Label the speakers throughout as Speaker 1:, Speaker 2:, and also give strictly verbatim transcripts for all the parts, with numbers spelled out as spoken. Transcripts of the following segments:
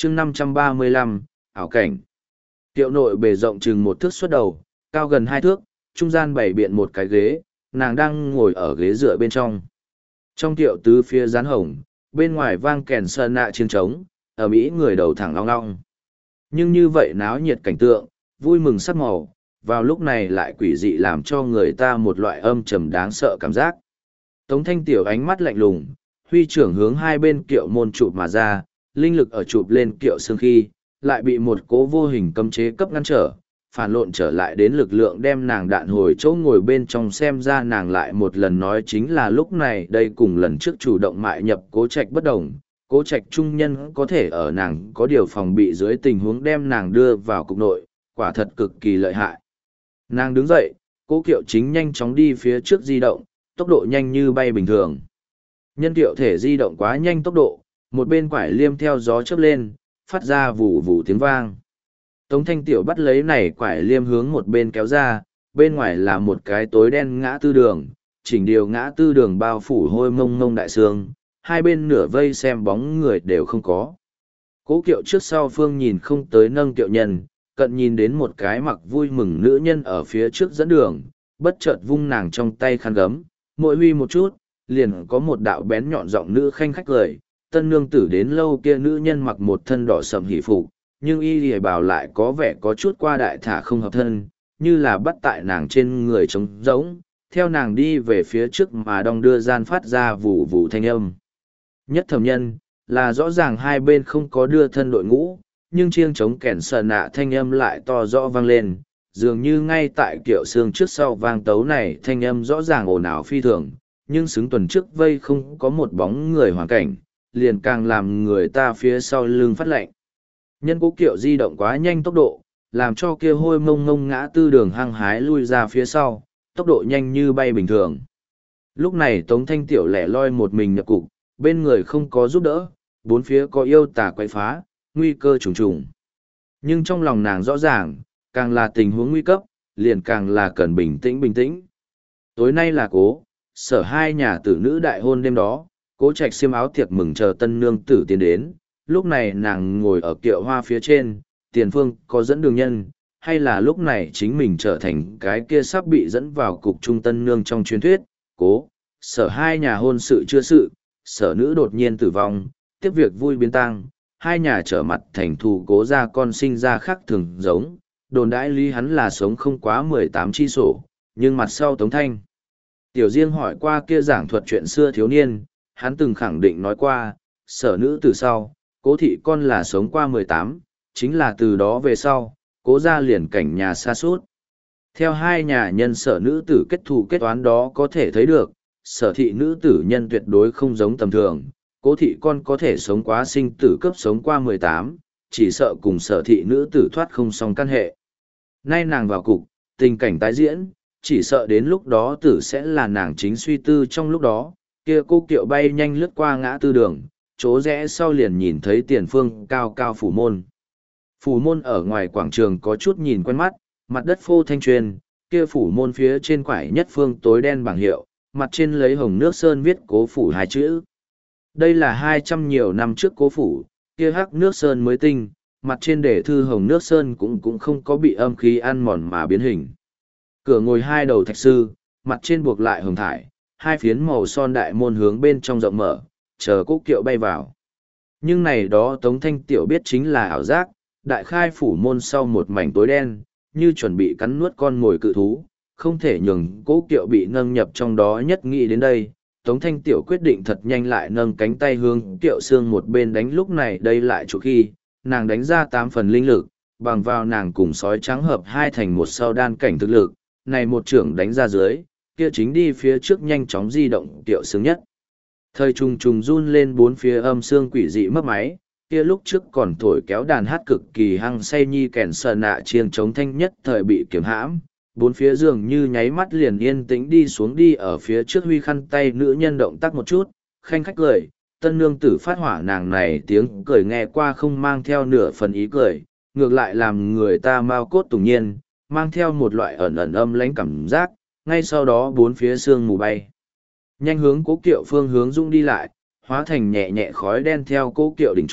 Speaker 1: chương năm trăm ba mươi lăm, ảo cảnh. Tiệu nội bề rộng chừng một thước xuất đầu, cao gần hai thước, trung gian bày biện một cái ghế, nàng đang ngồi ở ghế dựa bên trong. Trong tiệu tứ phía rán hồng, bên ngoài vang kèn sơn nạ chiêng trống, ở Mỹ người đầu thẳng long long. Nhưng như vậy náo nhiệt cảnh tượng, vui mừng sắc màu, vào lúc này lại quỷ dị làm cho người ta một loại âm trầm đáng sợ cảm giác. Tống Thanh Tiểu ánh mắt lạnh lùng, huy trưởng hướng hai bên kiệu môn chụp mà ra, linh lực ở chụp lên kiệu xương khi, lại bị một cố vô hình cấm chế cấp ngăn trở, phản lộn trở lại đến lực lượng đem nàng đạn hồi chỗ ngồi bên trong, xem ra nàng lại một lần nói chính là lúc này đây cùng lần trước chủ động mại nhập Cố Trạch bất đồng. Cố Trạch trung nhân có thể ở nàng có điều phòng bị dưới tình huống đem nàng đưa vào cục nội, quả thật cực kỳ lợi hại. Nàng đứng dậy, cố kiệu chính nhanh chóng đi phía trước di động, tốc độ nhanh như bay bình thường. Nhân kiệu thể di động quá nhanh tốc độ, một bên quải liêm theo gió chớp lên, phát ra vù vù tiếng vang. Tống Thanh Tiểu bắt lấy này quải liêm hướng một bên kéo ra, bên ngoài là một cái tối đen ngã tư đường, chỉnh điều ngã tư đường bao phủ hôi mông mông đại sương, hai bên nửa vây xem bóng người đều không có. Cố kiệu trước sau phương nhìn không tới nâng kiệu nhân, cận nhìn đến một cái mặc vui mừng nữ nhân ở phía trước dẫn đường, bất chợt vung nàng trong tay khăn gấm, mỗi huy một chút, liền có một đạo bén nhọn giọng nữ khanh khách cười. Tân nương tử đến lâu kia nữ nhân mặc một thân đỏ sậm hỷ phục, nhưng y lìa bảo lại có vẻ có chút qua đại thả không hợp thân, như là bắt tại nàng trên người trống rỗng, theo nàng đi về phía trước mà đong đưa gian phát ra vù vù thanh âm. Nhất thẩm nhân, là rõ ràng hai bên không có đưa thân đội ngũ, nhưng chiêng trống kèn sờ nạ thanh âm lại to rõ vang lên, dường như ngay tại kiệu xương trước sau vang tấu này thanh âm rõ ràng ồn ào phi thường, nhưng xứng tuần trước vây không có một bóng người hoàn cảnh, liền càng làm người ta phía sau lưng phát lạnh. Nhân cố kiệu di động quá nhanh tốc độ, làm cho kia hôi mông mông ngã tư đường hăng hái lui ra phía sau, tốc độ nhanh như bay bình thường. Lúc này Tống Thanh Tiểu lẻ loi một mình nhập cục, bên người không có giúp đỡ, bốn phía có yêu tà quay phá, nguy cơ trùng trùng. Nhưng trong lòng nàng rõ ràng, càng là tình huống nguy cấp, liền càng là cần bình tĩnh bình tĩnh. Tối nay là cố, sở hai nhà tử nữ đại hôn đêm đó, Cố Trạch xiêm áo tiệc mừng chờ tân nương tử tiến đến, lúc này nàng ngồi ở kiệu hoa phía trên, tiền phương có dẫn đường nhân, hay là lúc này chính mình trở thành cái kia sắp bị dẫn vào cục trung tân nương trong truyền thuyết, cố, sở hai nhà hôn sự chưa sự, sở nữ đột nhiên tử vong, tiếp việc vui biến tang, hai nhà trở mặt thành thù, cố ra con sinh ra khác thường giống, đồn đãi lý hắn là sống không quá mười tám chi sổ, nhưng mặt sau Tống Thanh. Tiểu Diên hỏi qua kia giảng thuật chuyện xưa thiếu niên, hắn từng khẳng định nói qua, sở nữ từ sau, cố thị con là sống qua mười tám, chính là từ đó về sau, cố ra liền cảnh nhà xa suốt. Theo hai nhà nhân sở nữ tử kết thù kết toán đó có thể thấy được, sở thị nữ tử nhân tuyệt đối không giống tầm thường, cố thị con có thể sống quá sinh tử cấp sống qua mười tám, chỉ sợ cùng sở thị nữ tử thoát không xong căn hệ. Nay nàng vào cục, tình cảnh tái diễn, chỉ sợ đến lúc đó tử sẽ là nàng chính suy tư trong lúc đó, kia cô kiệu bay nhanh lướt qua ngã tư đường, chỗ rẽ sau liền nhìn thấy tiền phương cao cao phủ môn. Phủ môn ở ngoài quảng trường có chút nhìn quen mắt, mặt đất phô thanh truyền, kia phủ môn phía trên quải nhất phương tối đen bảng hiệu, mặt trên lấy hồng nước sơn viết cố phủ hai chữ. Đây là hai trăm nhiều năm trước cố phủ, kia hắc nước sơn mới tinh, mặt trên để thư hồng nước sơn cũng cũng không có bị âm khí ăn mòn mà biến hình. Cửa ngồi hai đầu thạch sư, mặt trên buộc lại hồng thải, hai phiến màu son đại môn hướng bên trong rộng mở, chờ cố kiệu bay vào. Nhưng này đó Tống Thanh Tiểu biết chính là ảo giác, đại khai phủ môn sau một mảnh tối đen, như chuẩn bị cắn nuốt con mồi cự thú, không thể nhường cố kiệu bị nâng nhập trong đó. Nhất nghĩ đến đây, Tống Thanh Tiểu quyết định thật nhanh lại nâng cánh tay hướng kiệu xương một bên đánh. Lúc này đây lại chỗ khi, nàng đánh ra tám phần linh lực, bằng vào nàng cùng sói trắng hợp hai thành một sau đan cảnh thực lực, này một trưởng đánh ra dưới, kia chính đi phía trước nhanh chóng di động kiệu xương nhất. Thời trùng trùng run lên bốn phía âm xương quỷ dị mất máy, kia lúc trước còn thổi kéo đàn hát cực kỳ hăng say nhi kèn sờ nạ chiêng chống thanh nhất thời bị kiếm hãm, bốn phía dường như nháy mắt liền yên tĩnh đi xuống. Đi ở phía trước huy khăn tay nữ nhân động tác một chút, khanh khách cười, tân nương tử phát hỏa nàng này tiếng cười nghe qua không mang theo nửa phần ý cười, ngược lại làm người ta mau cốt tùng nhiên, mang theo một loại ẩn ẩn âm lãnh cảm giác, ngay sau đó bốn phía sương mù bay. Nhanh hướng cố kiệu phương hướng dũng đi lại, hóa thành nhẹ nhẹ khói đen theo cố kiệu đỉnh chót,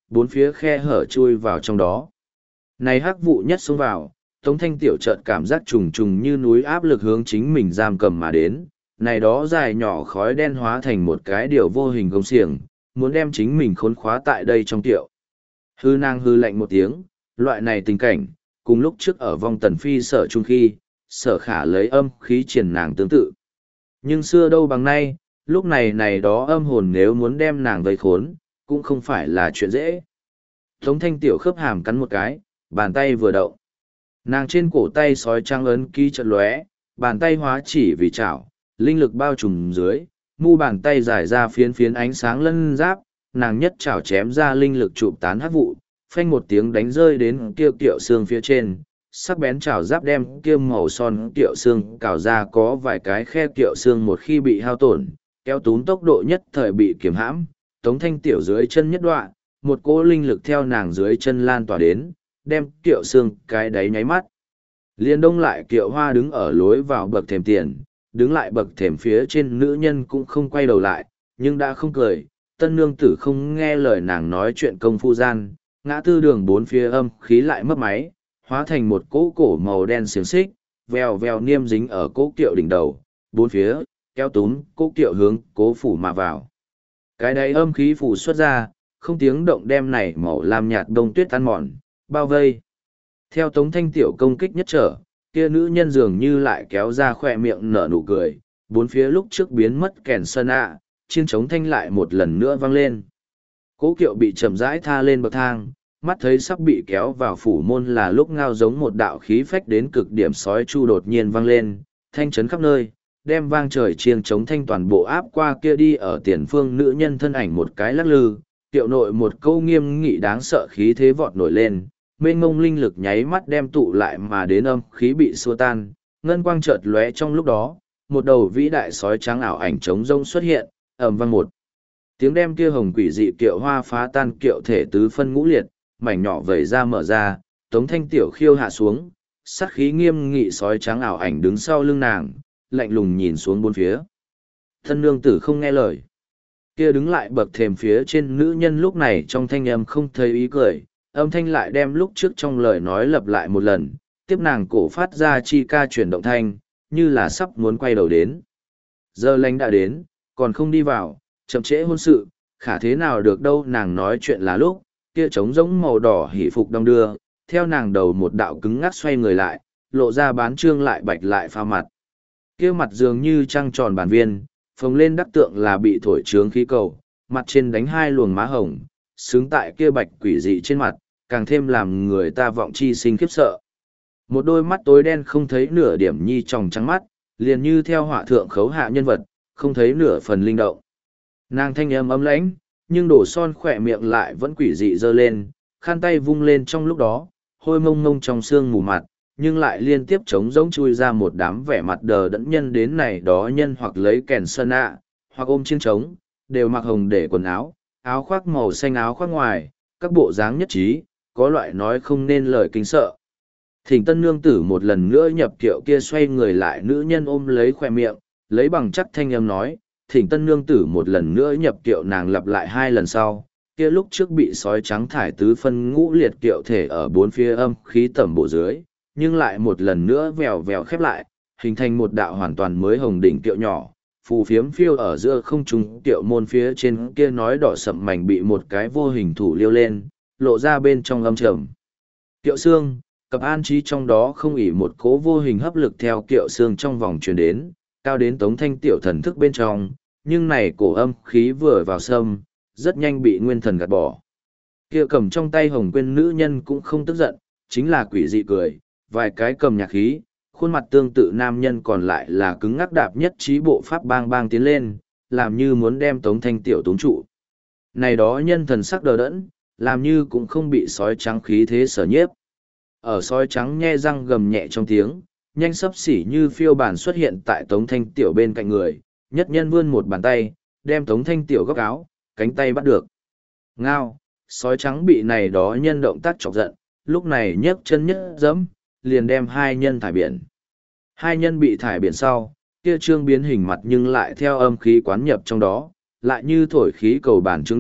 Speaker 1: bốn phía khe hở chui vào trong đó. Này hắc vụ nhất xông vào, Tống Thanh Tiểu chợt cảm giác trùng trùng như núi áp lực hướng chính mình giam cầm mà đến, này đó dài nhỏ khói đen hóa thành một cái điều vô hình gông xiềng, muốn đem chính mình khốn khóa tại đây trong tiệu. Hư nàng hư lạnh một tiếng, loại này tình cảnh, cùng lúc trước ở vong tần phi sở trung khi, sở khả lấy âm khí triển nàng tương tự. Nhưng xưa đâu bằng nay, lúc này này đó âm hồn nếu muốn đem nàng vây khốn, cũng không phải là chuyện dễ. Tống Thanh Tiểu khớp hàm cắn một cái, bàn tay vừa động. Nàng trên cổ tay sói trắng ấn ký chợt lóe, bàn tay hóa chỉ vì chảo, linh lực bao trùm dưới, mu bàn tay giải ra phiến phiến ánh sáng lân giáp, nàng nhất chảo chém ra linh lực chụp tán hắc vụ, phanh một tiếng đánh rơi đến kia kiệu xương phía trên, sắc bén chảo giáp đem kia màu son kiệu xương cào ra có vài cái khe kiệu xương một khi bị hao tổn, kéo tún tốc độ nhất thời bị kiềm hãm, Tống Thanh Tiểu dưới chân nhất đoạn, một cỗ linh lực theo nàng dưới chân lan tỏa đến, đem kiệu xương cái đáy nháy mắt. Liên đông lại kiệu hoa đứng ở lối vào bậc thềm tiền, đứng lại bậc thềm phía trên nữ nhân cũng không quay đầu lại, nhưng đã không cười, tân nương tử không nghe lời nàng nói chuyện công phu gian, ngã tư đường bốn phía âm khí lại mất máy, hóa thành một cỗ cổ màu đen xiềng xích, vèo vèo niêm dính ở cỗ kiệu đỉnh đầu, bốn phía, kéo túm, cỗ kiệu hướng cố phủ mà vào. Cái đấy âm khí phủ xuất ra, không tiếng động đem này màu lam nhạt đông tuyết ăn mòn, bao vây. Theo Tống Thanh Tiểu công kích nhất trở, kia nữ nhân dường như lại kéo ra khỏe miệng nở nụ cười, bốn phía lúc trước biến mất kèn sơn ạ, chiêng trống thanh lại một lần nữa vang lên. Cố kiệu bị chậm rãi tha lên bậc thang, mắt thấy sắp bị kéo vào phủ môn là lúc ngao giống một đạo khí phách đến cực điểm sói chu đột nhiên vang lên, thanh chấn khắp nơi, đem vang trời chiêng trống thanh toàn bộ áp qua kia đi ở tiền phương nữ nhân thân ảnh một cái lắc lư, tiệu nội một câu nghiêm nghị đáng sợ khí thế vọt nổi lên, mênh mông linh lực nháy mắt đem tụ lại mà đến âm khí bị xua tan, ngân quang chợt lóe trong lúc đó, một đầu vĩ đại sói trắng ảo ảnh trống rông xuất hiện, ầm vang một tiếng đem kia hồng quỷ dị kiệu hoa phá tan kiệu thể tứ phân ngũ liệt, mảnh nhỏ vẩy ra mở ra, Tống Thanh Tiểu khiêu hạ xuống, sát khí nghiêm nghị sói trắng ảo ảnh đứng sau lưng nàng, lạnh lùng nhìn xuống bốn phía. Thân nương tử không nghe lời. Kia đứng lại bậc thềm phía trên nữ nhân lúc này trong thanh âm không thấy ý cười, âm thanh lại đem lúc trước trong lời nói lặp lại một lần, tiếp nàng cổ phát ra chi ca chuyển động thanh, như là sắp muốn quay đầu đến. Giờ lành đã đến, còn không đi vào, chậm trễ hôn sự, khả thế nào được đâu, nàng nói chuyện là lúc, kia trống giống màu đỏ hỉ phục đong đưa, theo nàng đầu một đạo cứng ngắc xoay người lại, lộ ra bán trương lại bạch lại pha mặt. Kia mặt dường như trăng tròn bản viên, phồng lên đắc tượng là bị thổi trướng khí cầu, mặt trên đánh hai luồng má hồng, xứng tại kia bạch quỷ dị trên mặt, càng thêm làm người ta vọng chi sinh khiếp sợ. Một đôi mắt tối đen không thấy nửa điểm nhi tròng trắng mắt, liền như theo họa thượng khấu hạ nhân vật, không thấy nửa phần linh động. Nàng thanh âm ấm lãnh, nhưng đổ son khỏe miệng lại vẫn quỷ dị dơ lên, khăn tay vung lên trong lúc đó, hôi mông mông trong xương mù mặt, nhưng lại liên tiếp trống rỗng chui ra một đám vẻ mặt đờ đẫn nhân đến này đó nhân hoặc lấy kèn sơn ạ, hoặc ôm chiêng trống, đều mặc hồng để quần áo, áo khoác màu xanh áo khoác ngoài, các bộ dáng nhất trí, có loại nói không nên lời kinh sợ. Thỉnh tân nương tử một lần nữa nhập kiệu kia xoay người lại nữ nhân ôm lấy khoe miệng, lấy bằng chắc thanh âm nói, thỉnh tân nương tử một lần nữa nhập kiệu nàng lặp lại hai lần sau, kia lúc trước bị sói trắng thải tứ phân ngũ liệt kiệu thể ở bốn phía âm khí tẩm bộ dưới, nhưng lại một lần nữa vèo vèo khép lại, hình thành một đạo hoàn toàn mới hồng đỉnh kiệu nhỏ, phù phiếm phiêu ở giữa không trung kiệu môn phía trên kia nói đỏ sậm mảnh bị một cái vô hình thủ liêu lên, lộ ra bên trong âm trầm. Kiệu xương, cặp an trí trong đó không ỉ một cố vô hình hấp lực theo kiệu xương trong vòng truyền đến, cao đến Tống Thanh Tiểu thần thức bên trong, nhưng này cổ âm khí vừa vào sâm, rất nhanh bị nguyên thần gạt bỏ. Kia cầm trong tay hồng quên nữ nhân cũng không tức giận, chính là quỷ dị cười, vài cái cầm nhạc khí, khuôn mặt tương tự nam nhân còn lại là cứng ngắc đạp nhất trí bộ pháp bang bang tiến lên, làm như muốn đem Tống Thanh Tiểu túng trụ. Này đó nhân thần sắc đờ đẫn, làm như cũng không bị sói trắng khí thế sở nhiếp. Ở sói trắng nhe răng gầm nhẹ trong tiếng, nhanh sấp xỉ như phiêu bản xuất hiện tại Tống Thanh Tiểu bên cạnh người, nhất nhân vươn một bàn tay, đem Tống Thanh Tiểu góc áo, cánh tay bắt được. Ngao, sói trắng bị này đó nhân động tác chọc giận, lúc này nhấc chân nhất giẫm, liền đem hai nhân thải biển. Hai nhân bị thải biển sau, kia trương biến hình mặt nhưng lại theo âm khí quán nhập trong đó, lại như thổi khí cầu bản trướng đại,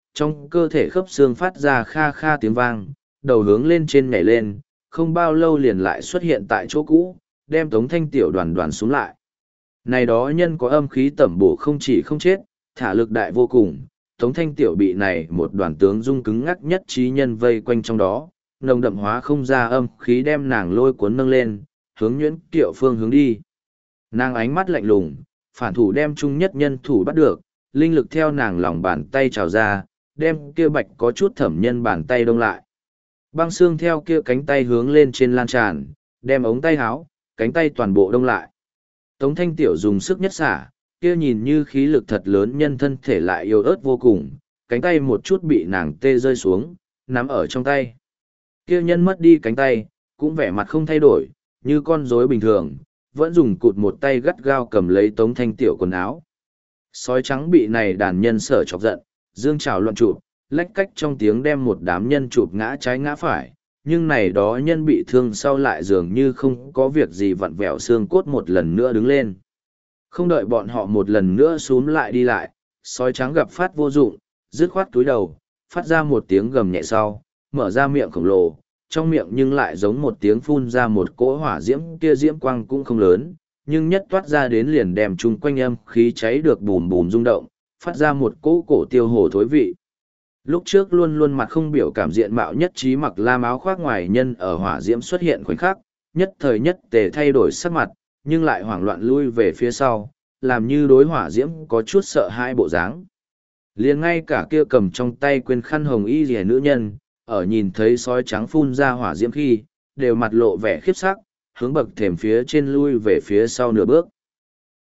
Speaker 1: trong cơ thể khớp xương phát ra kha kha tiếng vang, đầu hướng lên trên nhảy lên, không bao lâu liền lại xuất hiện tại chỗ cũ, đem Tống Thanh Tiểu đoàn đoàn xuống lại. Này đó nhân có âm khí tẩm bổ không chỉ không chết, thả lực đại vô cùng, Tống Thanh Tiểu bị này một đoàn tướng dung cứng ngắc nhất trí nhân vây quanh trong đó, nồng đậm hóa không ra âm khí đem nàng lôi cuốn nâng lên, hướng Nhuyễn Kiệu phương hướng đi. Nàng ánh mắt lạnh lùng, phản thủ đem chung nhất nhân thủ bắt được, linh lực theo nàng lòng bàn tay trào ra, đem kia bạch có chút thẩm nhân bàn tay đông lại. Băng xương theo kia cánh tay hướng lên trên lan tràn, đem ống tay háo, cánh tay toàn bộ đông lại. Tống Thanh Tiểu dùng sức nhất xả, kia nhìn như khí lực thật lớn nhân thân thể lại yếu ớt vô cùng, cánh tay một chút bị nàng tê rơi xuống, nắm ở trong tay. Kia nhân mất đi cánh tay, cũng vẻ mặt không thay đổi, như con rối bình thường, vẫn dùng cụt một tay gắt gao cầm lấy Tống Thanh Tiểu quần áo. Sói trắng bị này đàn nhân sở chọc giận, dương trào loạn chụp, lách cách trong tiếng đem một đám nhân chụp ngã trái ngã phải, nhưng này đó nhân bị thương sau lại dường như không có việc gì vặn vẹo xương cốt một lần nữa đứng lên. Không đợi bọn họ một lần nữa xúm lại đi lại, sói trắng gặp phát vô dụng, dứt khoát túi đầu, phát ra một tiếng gầm nhẹ sau, mở ra miệng khổng lồ, trong miệng nhưng lại giống một tiếng phun ra một cỗ hỏa diễm, kia diễm quang cũng không lớn, nhưng nhất toát ra đến liền đem chung quanh âm khí cháy được bùm bùm rung động, phát ra một cỗ cổ tiêu hồ thối vị. Lúc trước luôn luôn mặt không biểu cảm diện mạo nhất trí mặc lam áo khoác ngoài nhân ở hỏa diễm xuất hiện khoảnh khắc, nhất thời nhất tề thay đổi sắc mặt, nhưng lại hoảng loạn lui về phía sau, làm như đối hỏa diễm có chút sợ hãi bộ dáng. Liền ngay cả kia cầm trong tay quên khăn hồng y rìa nữ nhân, ở nhìn thấy sói trắng phun ra hỏa diễm khi, đều mặt lộ vẻ khiếp sắc, hướng bậc thềm phía trên lui về phía sau nửa bước.